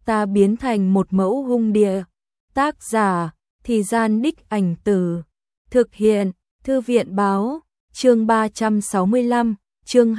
ta biến thành một mẫu hung địa. Tác giả, Thì Gian Đích Ảnh Từ. Thực hiện, Thư viện Báo, chương 365, chương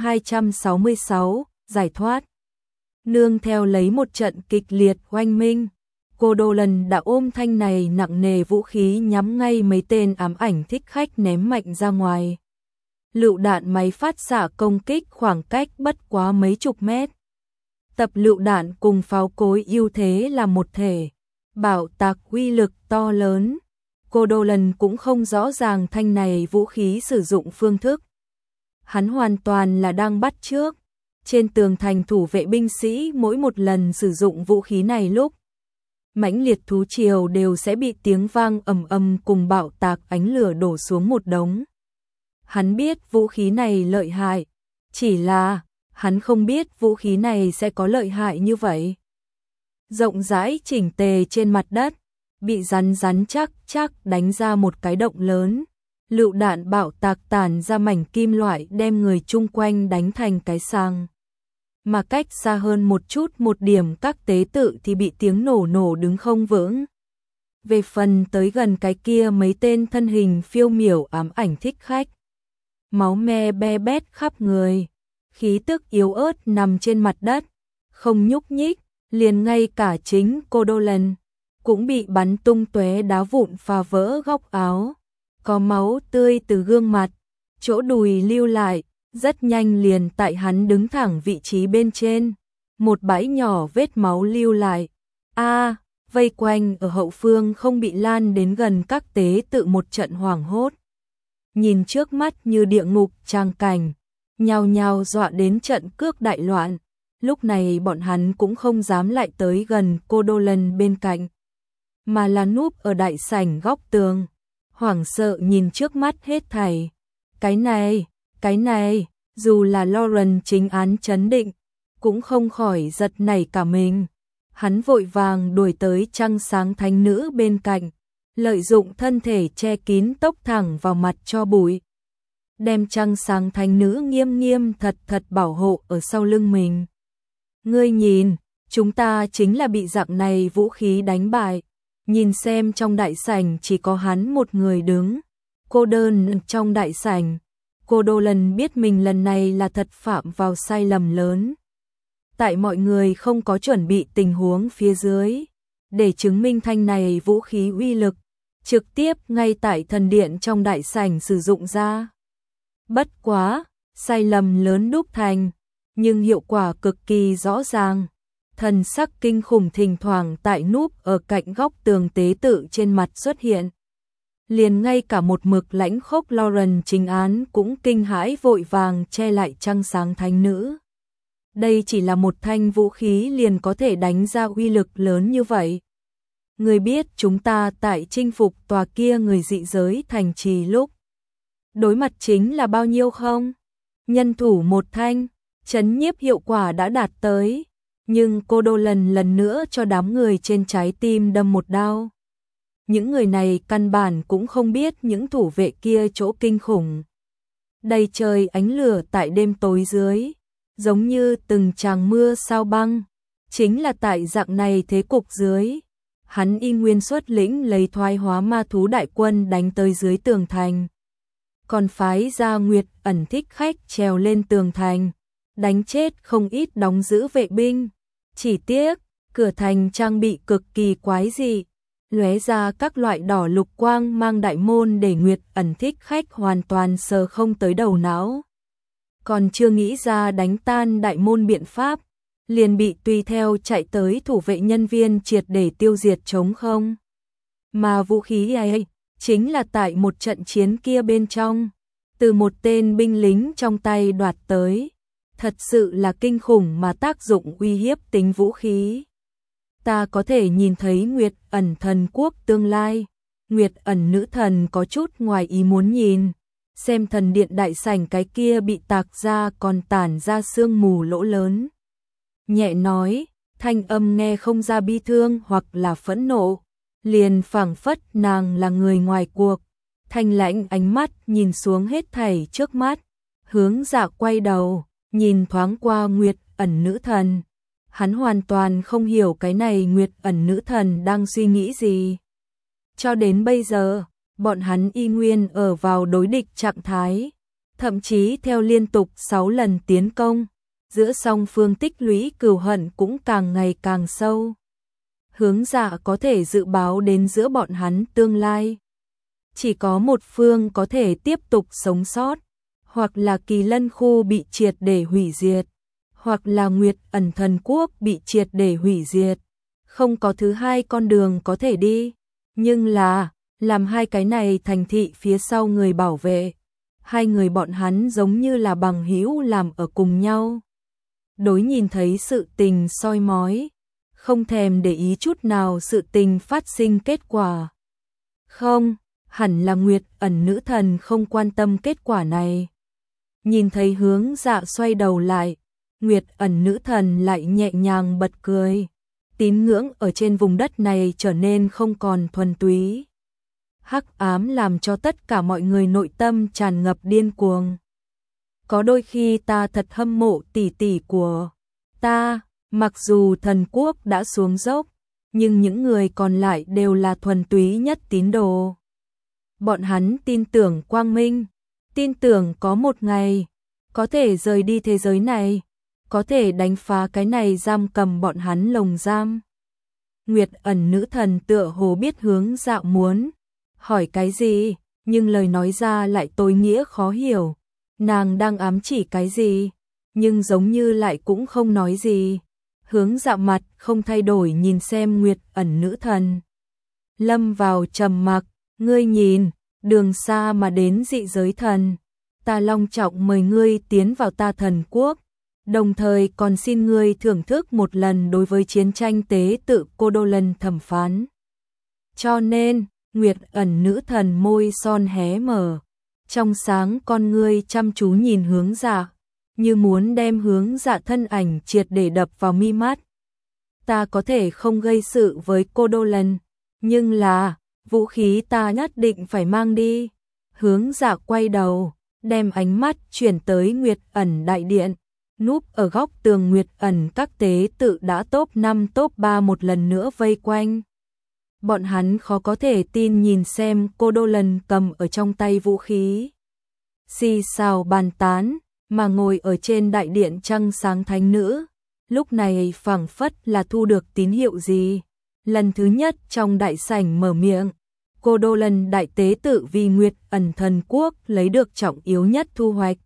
266, giải thoát. Nương theo lấy một trận kịch liệt oanh minh, cô Dolan đã ôm thanh này nặng nề vũ khí nhắm ngay mấy tên ám ảnh thích khách ném mạnh ra ngoài. Lựu đạn máy phát xạ công kích khoảng cách bất quá mấy chục mét. Tập lựu đạn cùng pháo cối ưu thế là một thể, bạo tạc uy lực to lớn. Cô Dolan cũng không rõ ràng thanh này vũ khí sử dụng phương thức. Hắn hoàn toàn là đang bắt chước. Trên tường thành thủ vệ binh sĩ mỗi một lần sử dụng vũ khí này lúc mãnh liệt thú triều đều sẽ bị tiếng vang ầm ầm cùng bạo tạc ánh lửa đổ xuống một đống. Hắn biết vũ khí này lợi hại, chỉ là hắn không biết vũ khí này sẽ có lợi hại như vậy. Rộng rãi chỉnh tề trên mặt đất, bị rắn chắc đánh ra một cái động lớn. Lựu đạn bạo tạc tản ra mảnh kim loại đem người chung quanh đánh thành cái sang. Mà cách xa hơn một chút một điểm các tế tự thì bị tiếng nổ đứng không vững. Về phần tới gần cái kia mấy tên thân hình phiêu miểu ám ảnh thích khách. Máu me be bét khắp người, khí tức yếu ớt nằm trên mặt đất, không nhúc nhích, liền ngay cả chính cô Dolan cũng bị bắn tung tóe đá vụn phá vỡ góc áo. Có máu tươi từ gương mặt, chỗ đùi lưu lại, rất nhanh liền tại hắn đứng thẳng vị trí bên trên. Một bãi nhỏ vết máu lưu lại. Vây quanh ở hậu phương không bị lan đến gần các tế tự một trận hoảng hốt. Nhìn trước mắt như địa ngục trang cảnh, nhao nhao dọa đến trận cước đại loạn. Lúc này bọn hắn cũng không dám lại tới gần cô Dolan bên cạnh, mà là núp ở đại sảnh góc tường. Hoảng sợ nhìn trước mắt hết thảy. Cái này, dù là Lauren chính án trấn định, cũng không khỏi giật nảy cả mình. Hắn vội vàng đuổi tới trăng sáng thánh nữ bên cạnh, lợi dụng thân thể che kín tốc thẳng vào mặt cho bụi. Đem trăng sáng thánh nữ nghiêm thật bảo hộ ở sau lưng mình. Ngươi nhìn, chúng ta chính là bị dạng này vũ khí đánh bại. Nhìn xem trong đại sảnh chỉ có hắn một người đứng, cô đơn trong đại sảnh. Cô Dolan biết mình lần này là thật phạm vào sai lầm lớn. Tại mọi người không có chuẩn bị tình huống phía dưới, để chứng minh thanh này vũ khí uy lực, trực tiếp ngay tại thần điện trong đại sảnh sử dụng ra. Bất quá, sai lầm lớn đúc thành, nhưng hiệu quả cực kỳ rõ ràng. Thần sắc kinh khủng thỉnh thoảng tại núp ở cạnh góc tường tế tự trên mặt xuất hiện. Liền ngay cả một mực lãnh khốc Lauren chính án cũng kinh hãi vội vàng che lại trăng sáng thánh nữ. Đây chỉ là một thanh vũ khí liền có thể đánh ra uy lực lớn như vậy. Người biết chúng ta tại chinh phục tòa kia người dị giới thành trì lúc đối mặt chính là bao nhiêu không? Nhân thủ một thanh, trấn nhiếp hiệu quả đã đạt tới. Nhưng cô Dolan lần nữa cho đám người trên trái tim đâm một đao. Những người này căn bản cũng không biết những thủ vệ kia chỗ kinh khủng. Đầy trời ánh lửa tại đêm tối dưới, giống như từng tràng mưa sao băng. Chính là tại dạng này thế cục dưới, hắn y nguyên xuất lĩnh lấy thoái hóa ma thú đại quân đánh tới dưới tường thành. Còn phái ra Nguyệt ẩn thích khách trèo lên tường thành, đánh chết không ít đóng giữ vệ binh. Chỉ tiếc, cửa thành trang bị cực kỳ quái dị, lóe ra các loại đỏ lục quang mang đại môn để Nguyệt ẩn thích khách hoàn toàn sờ không tới đầu não. Còn chưa nghĩ ra đánh tan đại môn biện pháp, liền bị tùy theo chạy tới thủ vệ nhân viên triệt để tiêu diệt trống không. Mà vũ khí ấy, chính là tại một trận chiến kia bên trong, từ một tên binh lính trong tay đoạt tới. Thật sự là kinh khủng mà tác dụng uy hiếp tính vũ khí. Ta có thể nhìn thấy Nguyệt ẩn thần quốc tương lai. Nguyệt ẩn nữ thần có chút ngoài ý muốn nhìn. Xem thần điện đại sảnh cái kia bị tạc ra còn tản ra sương mù lỗ lớn. Nhẹ nói, thanh âm nghe không ra bi thương hoặc là phẫn nộ. Liền phảng phất nàng là người ngoài cuộc. Thanh lãnh ánh mắt nhìn xuống hết thảy trước mắt. Hướng Dạ quay đầu, nhìn thoáng qua Nguyệt ẩn nữ thần. Hắn hoàn toàn không hiểu cái này Nguyệt Ẩn nữ thần đang suy nghĩ gì. Cho đến bây giờ, bọn hắn y nguyên ở vào đối địch trạng thái, thậm chí theo liên tục 6 lần tiến công, giữa song phương tích lũy cừu hận cũng càng ngày càng sâu. Hướng Dạ có thể dự báo đến giữa bọn hắn tương lai. Chỉ có một phương có thể tiếp tục sống sót, hoặc là Kỳ Lân khu bị triệt để hủy diệt, hoặc là Nguyệt Ẩn thần quốc bị triệt để hủy diệt. Không có thứ hai con đường có thể đi, nhưng là làm hai cái này thành thị phía sau người bảo vệ. Hai người bọn hắn giống như là bằng hữu làm ở cùng nhau. Đối nhìn thấy sự tình soi mói, không thèm để ý chút nào sự tình phát sinh kết quả. Không, hẳn là Nguyệt Ẩn nữ thần không quan tâm kết quả này. Nhìn thấy Hướng Dạ xoay đầu lại, Nguyệt Ẩn nữ thần lại nhẹ nhàng bật cười. Tín ngưỡng ở trên vùng đất này trở nên không còn thuần túy. Hắc ám làm cho tất cả mọi người nội tâm tràn ngập điên cuồng. Có đôi khi ta thật hâm mộ tỷ tỷ của ta, mặc dù thần quốc đã xuống dốc, nhưng những người còn lại đều là thuần túy nhất tín đồ. Bọn hắn tin tưởng quang minh, tin tưởng có một ngày có thể rời đi thế giới này, có thể đánh phá cái này giam cầm bọn hắn lồng giam. Nguyệt Ẩn nữ thần tựa hồ biết Hướng Dạ muốn hỏi cái gì, nhưng lời nói ra lại tối nghĩa khó hiểu. Nàng đang ám chỉ cái gì, nhưng giống như lại cũng không nói gì. Hướng Dạ mặt không thay đổi nhìn xem Nguyệt Ẩn nữ thần. Lâm vào trầm mặc, ngươi nhìn, đường xa mà đến dị giới thần. Ta long trọng mời ngươi tiến vào ta thần quốc, đồng thời còn xin ngươi thưởng thức một lần đối với chiến tranh tế tự Cô Đô Lần thẩm phán. Cho nên, Nguyệt Ẩn nữ thần môi son hé mở, trong sáng con ngươi chăm chú nhìn Hướng Dạ, như muốn đem Hướng Dạ thân ảnh triệt để đập vào mi mắt. Ta có thể không gây sự với Cô Đô Lần, nhưng là vũ khí ta nhất định phải mang đi. Hướng Dạ quay đầu, đem ánh mắt chuyển tới Nguyệt Ẩn đại điện. Núp ở góc tường Nguyệt Ẩn các tế tự đã top 5 top 3 một lần nữa vây quanh. Bọn hắn khó có thể tin nhìn xem Cô Đô Lần cầm ở trong tay vũ khí. Xì xào bàn tán, mà ngồi ở trên đại điện trăng sáng thánh nữ. Lúc này phảng phất là thu được tín hiệu gì. Lần thứ nhất trong đại sảnh mở miệng. Cô Đô Lần đại tế tự vì Nguyệt Ẩn thần quốc lấy được trọng yếu nhất thu hoạch.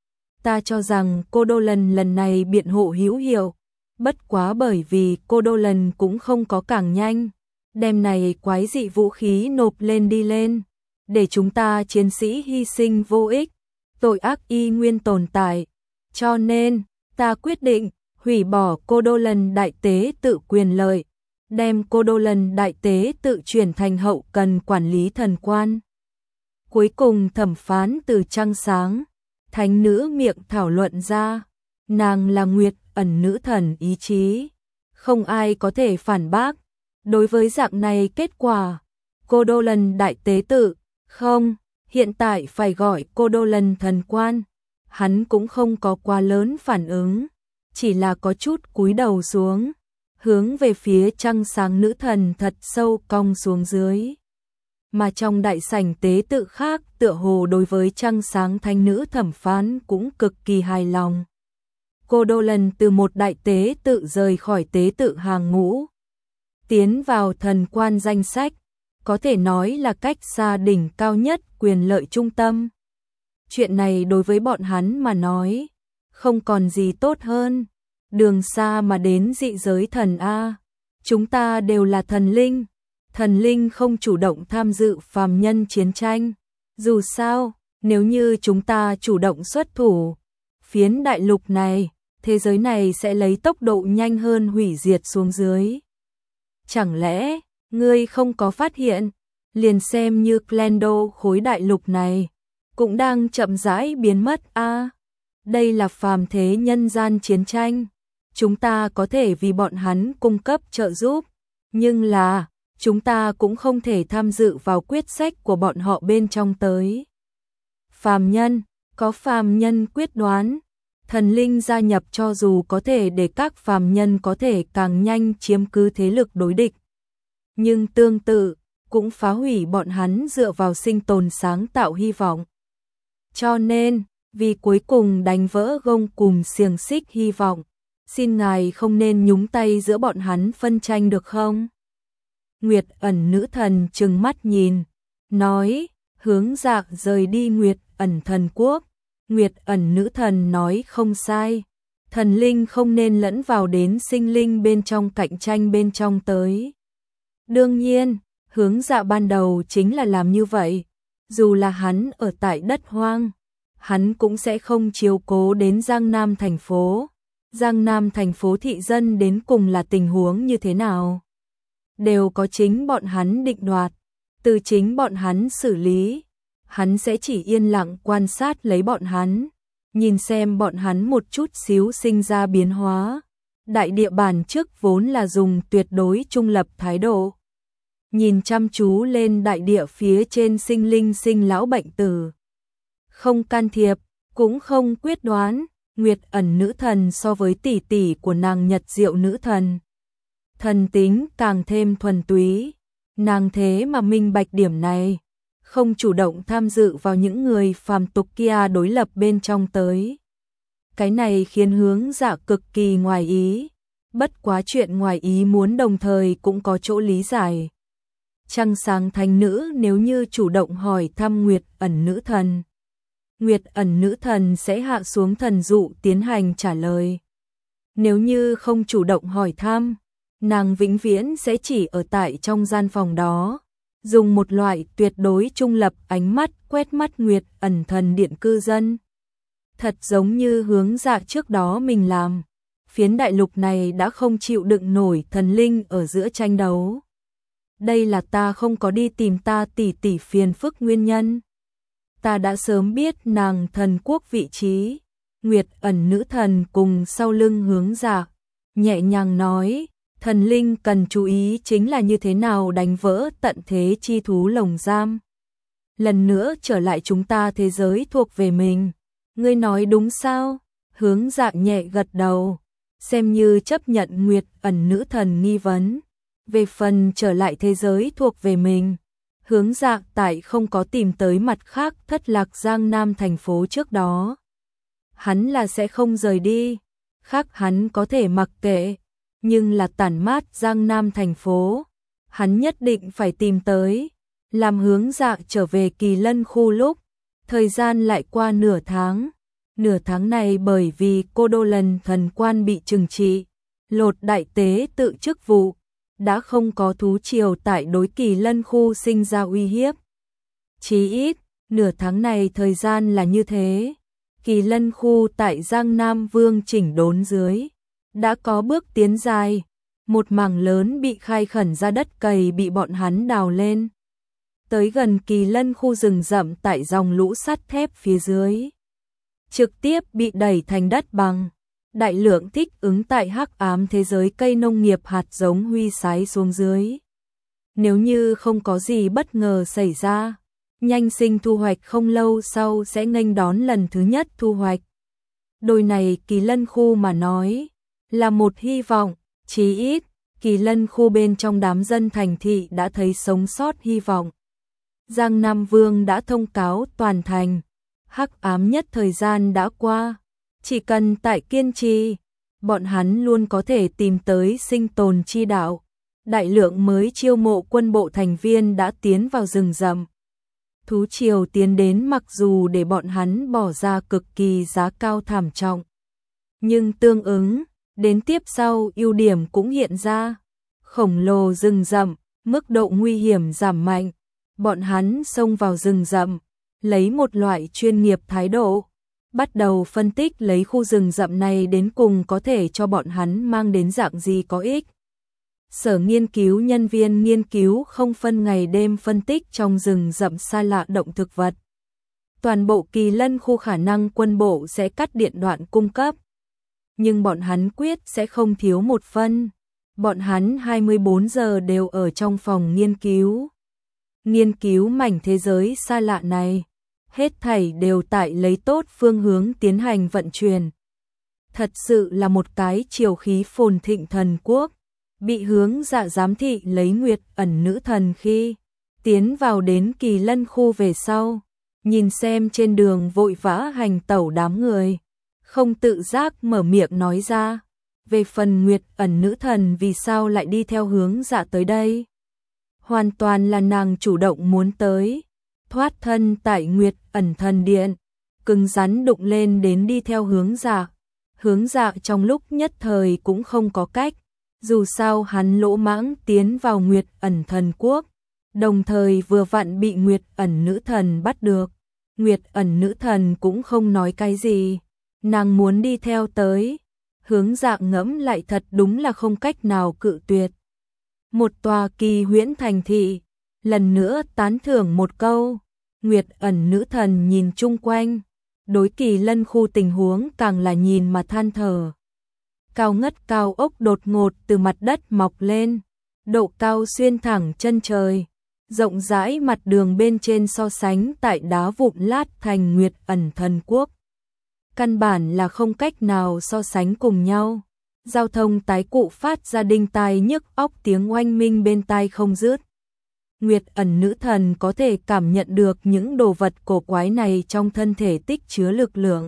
Ta cho rằng Cô Đô lần này biện hộ hữu hiệu, bất quá bởi vì Cô Đô Lần cũng không có càng nhanh, đem này quái dị vũ khí nộp lên đi lên, để chúng ta chiến sĩ hy sinh vô ích, tội ác y nguyên tồn tại, cho nên ta quyết định hủy bỏ Cô Đô Lần đại tế tự quyền lợi, đem Cô Đô Lần đại tế tự chuyển thành hậu cần quản lý thần quan. Cuối cùng thẩm phán từ trăng sáng, thánh nữ miệng thảo luận ra, nàng là Nguyệt Ẩn nữ thần ý chí, không ai có thể phản bác. Đối với dạng này kết quả, Cô Đô Lần đại tế tự, không, hiện tại phải gọi Cô Đô Lần thần quan, hắn cũng không có quá lớn phản ứng, chỉ là có chút cúi đầu xuống, hướng về phía trăng sáng nữ thần thật sâu cong xuống dưới. Mà trong đại sảnh tế tự khác tựa hồ đối với trăng sáng thánh nữ thẩm phán cũng cực kỳ hài lòng. Cô Đô Lần từ một đại tế tự rời khỏi tế tự hàng ngũ, tiến vào thần quan danh sách, có thể nói là cách xa đỉnh cao nhất quyền lợi trung tâm. Chuyện này đối với bọn hắn mà nói, không còn gì tốt hơn. Đường xa mà đến dị giới thần A, chúng ta đều là thần linh. Thần linh không chủ động tham dự phàm nhân chiến tranh. Dù sao, nếu như chúng ta chủ động xuất thủ, phiến đại lục này, thế giới này sẽ lấy tốc độ nhanh hơn hủy diệt xuống dưới. Chẳng lẽ, ngươi không có phát hiện, liền xem như Klendo khối đại lục này, cũng đang chậm rãi biến mất a. Đây là phàm thế nhân gian chiến tranh, chúng ta có thể vì bọn hắn cung cấp trợ giúp, nhưng là chúng ta cũng không thể tham dự vào quyết sách của bọn họ bên trong tới. Phàm nhân, có phàm nhân quyết đoán, Thần linh gia nhập cho dù có thể để các phàm nhân có thể càng nhanh chiếm cứ thế lực đối địch, nhưng tương tự cũng phá hủy bọn hắn dựa vào sinh tồn sáng tạo hy vọng. Cho nên, vì cuối cùng đánh vỡ gông cùm xiềng xích hy vọng, xin ngài không nên nhúng tay giữa bọn hắn phân tranh được không? Nguyệt Ẩn nữ thần trừng mắt nhìn, nói, hướng Dạ rời đi Nguyệt Ẩn thần quốc. Nguyệt Ẩn nữ thần nói không sai, thần linh không nên lẫn vào đến sinh linh bên trong cạnh tranh bên trong tới. Đương nhiên, hướng Dạ ban đầu chính là làm như vậy, dù là hắn ở tại đất hoang, hắn cũng sẽ không chiếu cố đến Giang Nam thành phố. Giang Nam thành phố thị dân đến cùng là tình huống như thế nào, đều có chính bọn hắn định đoạt, từ chính bọn hắn xử lý. Hắn sẽ chỉ yên lặng quan sát lấy bọn hắn, nhìn xem bọn hắn một chút xíu sinh ra biến hóa. Đại địa bản trước vốn là dùng tuyệt đối trung lập thái độ, nhìn chăm chú lên đại địa phía trên sinh linh sinh lão bệnh tử, không can thiệp, cũng không quyết đoán. Nguyệt Ẩn nữ thần so với tỷ tỷ của nàng Nhật Diệu nữ thần, thần tính càng thêm thuần túy, nàng thế mà minh bạch điểm này, không chủ động tham dự vào những người phàm tục kia đối lập bên trong tới. Cái này khiến hướng Dạ cực kỳ ngoài ý, bất quá chuyện ngoài ý muốn đồng thời cũng có chỗ lý giải. Trăng sáng thánh nữ nếu như chủ động hỏi thăm Nguyệt Ẩn nữ thần, Nguyệt Ẩn nữ thần sẽ hạ xuống thần dụ tiến hành trả lời. Nếu như không chủ động hỏi thăm, nàng vĩnh viễn sẽ chỉ ở tại trong gian phòng đó, dùng một loại tuyệt đối trung lập ánh mắt quét mắt Nguyệt Ẩn thần điện cư dân. Thật giống như hướng Dạ trước đó mình làm, phiến đại lục này đã không chịu đựng nổi thần linh ở giữa tranh đấu. Đây là ta không có đi tìm ta tỷ tỷ phiền phức nguyên nhân. Ta đã sớm biết nàng thần quốc vị trí. Nguyệt Ẩn nữ thần cùng sau lưng hướng Dạ, nhẹ nhàng nói, thần linh cần chú ý chính là như thế nào đánh vỡ tận thế chi thú lồng giam. Lần nữa trở lại chúng ta thế giới thuộc về mình. Ngươi nói đúng sao? Hướng Dạ nhẹ gật đầu, xem như chấp nhận Nguyệt Ẩn nữ thần nghi vấn. Về phần trở lại thế giới thuộc về mình, hướng Dạ tại không có tìm tới mặt khác thất lạc Giang Nam thành phố trước đó, hắn là sẽ không rời đi. Khác hắn có thể mặc kệ, nhưng là tản mát Giang Nam thành phố, hắn nhất định phải tìm tới. Làm hướng Dạ trở về Kỳ Lân khu lúc, thời gian lại qua nửa tháng. Nửa tháng này bởi vì Cô Đô Lần thần quan bị trừng trị, lột đại tế tự chức vụ, đã không có thú triều tại đối Kỳ Lân khu sinh ra uy hiếp. Chí ít, nửa tháng này thời gian là như thế. Kỳ Lân khu tại Giang Nam Vương chỉnh đốn dưới, đã có bước tiến dài, một mảng lớn bị khai khẩn ra đất cày bị bọn hắn đào lên. Tới gần Kỳ Lân khu rừng rậm tại dòng lũ sắt thép phía dưới, trực tiếp bị đẩy thành đất bằng. Đại lượng thích ứng tại hắc ám thế giới cây nông nghiệp hạt giống huy sái xuống dưới. Nếu như không có gì bất ngờ xảy ra, nhanh sinh thu hoạch không lâu sau sẽ nghênh đón lần thứ nhất thu hoạch. Đôi này Kỳ Lân khu mà nói, là một hy vọng, chí ít, Kỳ Lân khu bên trong đám dân thành thị đã thấy sống sót hy vọng. Giang Nam Vương đã thông cáo toàn thành, hắc ám nhất thời gian đã qua, chỉ cần tại kiên trì, bọn hắn luôn có thể tìm tới sinh tồn chi đạo. Đại lượng mới chiêu mộ quân bộ thành viên đã tiến vào rừng rậm. Thú triều tiến đến mặc dù để bọn hắn bỏ ra cực kỳ giá cao thảm trọng, nhưng tương ứng, đến tiếp sau ưu điểm cũng hiện ra. Khổng lồ rừng rậm, mức độ nguy hiểm giảm mạnh. Bọn hắn xông vào rừng rậm, lấy một loại chuyên nghiệp thái độ, bắt đầu phân tích lấy khu rừng rậm này đến cùng có thể cho bọn hắn mang đến dạng gì có ích. Sở nghiên cứu nhân viên nghiên cứu không phân ngày đêm phân tích trong rừng rậm xa lạ động thực vật. Toàn bộ Kỳ Lân khu khả năng quân bộ sẽ cắt điện đoạn cung cấp, nhưng bọn hắn quyết sẽ không thiếu một phân. Bọn hắn 24 giờ đều ở trong phòng nghiên cứu mảnh thế giới xa lạ này. Hết thảy đều tại lấy tốt phương hướng tiến hành vận chuyển. thật sự là một cái triều khí phồn thịnh thần quốc. Bị Hướng Dạ giám thị lấy Nguyệt Ẩn nữ thần khi tiến vào đến Kỳ Lân khu về sau, nhìn xem trên đường vội vã hành tẩu đám người, không tự giác mở miệng nói ra, về phần Nguyệt Ẩn nữ thần vì sao lại đi theo Hướng Dạ tới đây? Hoàn toàn là nàng chủ động muốn tới, thoát thân tại Nguyệt Ẩn thần điện, cứng rắn đụng lên đến đi theo Hướng Dạ. Hướng Dạ trong lúc nhất thời cũng không có cách, dù sao hắn lỗ mãng tiến vào Nguyệt Ẩn thần quốc, đồng thời vừa vặn bị Nguyệt Ẩn nữ thần bắt được. Nguyệt Ẩn nữ thần cũng không nói cái gì, nàng muốn đi theo tới. Hướng Dạ ngẫm lại thật đúng là không cách nào cự tuyệt. Một tòa kỳ huyễn thành thị, lần nữa tán thưởng một câu. Nguyệt Ẩn nữ thần nhìn chung quanh, đối Kỳ Lân khu tình huống càng là nhìn mà than thở. Cao ngất cao ốc đột ngột từ mặt đất mọc lên, độ cao xuyên thẳng chân trời, rộng rãi mặt đường bên trên so sánh tại đá vụn lát thành Nguyệt Ẩn thần quốc. Căn bản là không cách nào so sánh cùng nhau. Giao thông tái cụ phát ra đinh tai nhức óc, tiếng oanh minh bên tai không dứt. Nguyệt Ẩn nữ thần có thể cảm nhận được những đồ vật cổ quái này trong thân thể tích chứa lực lượng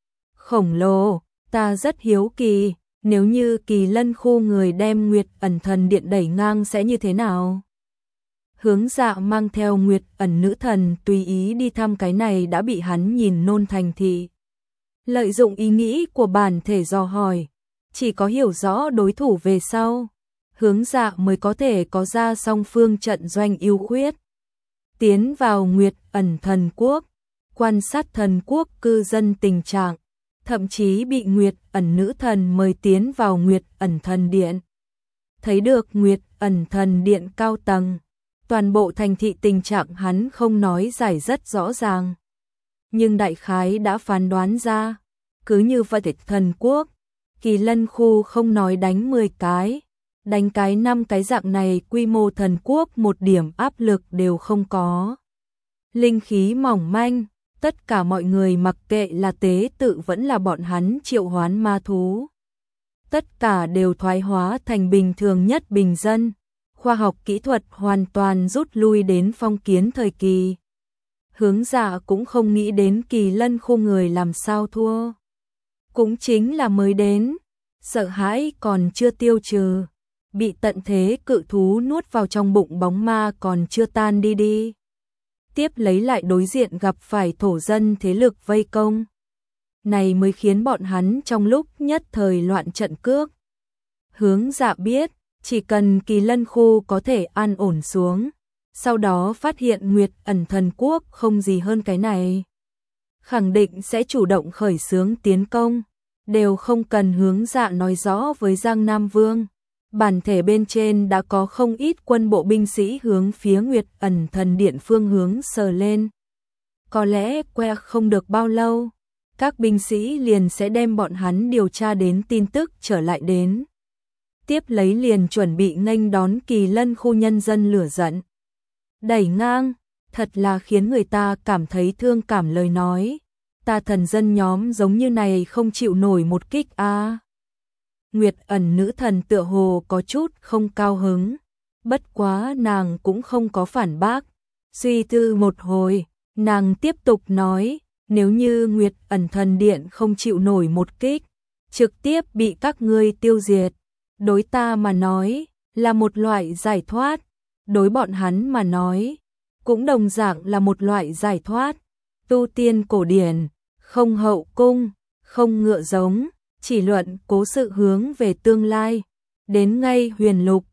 khổng lồ. Ta rất hiếu kỳ, nếu như Kỳ Lân khu người đem Nguyệt Ẩn thần điện đẩy ngang sẽ như thế nào? Hướng Dạ mang theo Nguyệt Ẩn nữ thần tùy ý đi thăm cái này đã bị hắn nhìn nôn thành thị. Lợi dụng ý nghĩ của bản thể dò hỏi, chỉ có hiểu rõ đối thủ về sau, Hướng Dạ mới có thể có ra song phương trận doanh ưu khuyết. Tiến vào Nguyệt Ẩn thần quốc, quan sát thần quốc cư dân tình trạng, thậm chí bị Nguyệt Ẩn nữ thần mời tiến vào Nguyệt Ẩn thần điện. Thấy được Nguyệt Ẩn thần điện cao tầng, toàn bộ thành thị tình trạng hắn không nói giải rất rõ ràng, nhưng đại khái đã phán đoán ra. Cứ như vậy thần quốc, Kỳ Lân khu không nói đánh 10 cái, đánh cái 5 cái dạng này quy mô thần quốc một điểm áp lực đều không có. Linh khí mỏng manh, tất cả mọi người mặc kệ là tế tự vẫn là bọn hắn triệu hoán ma thú, tất cả đều thoái hóa thành bình thường nhất bình dân. Khoa học kỹ thuật hoàn toàn rút lui đến phong kiến thời kỳ. Hướng Dạ cũng không nghĩ đến Kỳ Lân khu người làm sao thua. Cũng chính là mới đến, sợ hãi còn chưa tiêu trừ, bị tận thế cự thú nuốt vào trong bụng bóng ma còn chưa tan đi. Tiếp lấy lại đối diện gặp phải thổ dân thế lực vây công. Này mới khiến bọn hắn trong lúc nhất thời loạn trận cước. Hướng Dạ biết, chỉ cần Kỳ Lân khu có thể an ổn xuống, sau đó phát hiện Nguyệt Ẩn thần quốc không gì hơn cái này, khẳng định sẽ chủ động khởi xướng tiến công, đều không cần Hướng Dạ nói rõ với Giang Nam Vương. Bản thể bên trên đã có không ít quân bộ binh sĩ hướng phía Nguyệt Ẩn thần điện phương hướng sờ lên. Có lẽ que không được bao lâu, các binh sĩ liền sẽ đem bọn hắn điều tra đến tin tức trở lại đến. Tiếp lấy liền chuẩn bị nghênh đón Kỳ Lân khu nhân dân lửa giận. Đẩy ngang, thật là khiến người ta cảm thấy thương cảm lời nói. Ta thần dân nhóm giống như này không chịu nổi một kích a. Nguyệt Ẩn nữ thần tựa hồ có chút không cao hứng, bất quá nàng cũng không có phản bác. Suy tư một hồi, nàng tiếp tục nói, nếu như Nguyệt Ẩn thần điện không chịu nổi một kích, trực tiếp bị các ngươi tiêu diệt, đối ta mà nói là một loại giải thoát, đối bọn hắn mà nói cũng đồng dạng là một loại giải thoát. Tu tiên cổ điển, không hậu cung, không ngựa giống, chỉ luận cố sự hướng về tương lai. Đến ngay huyền lục,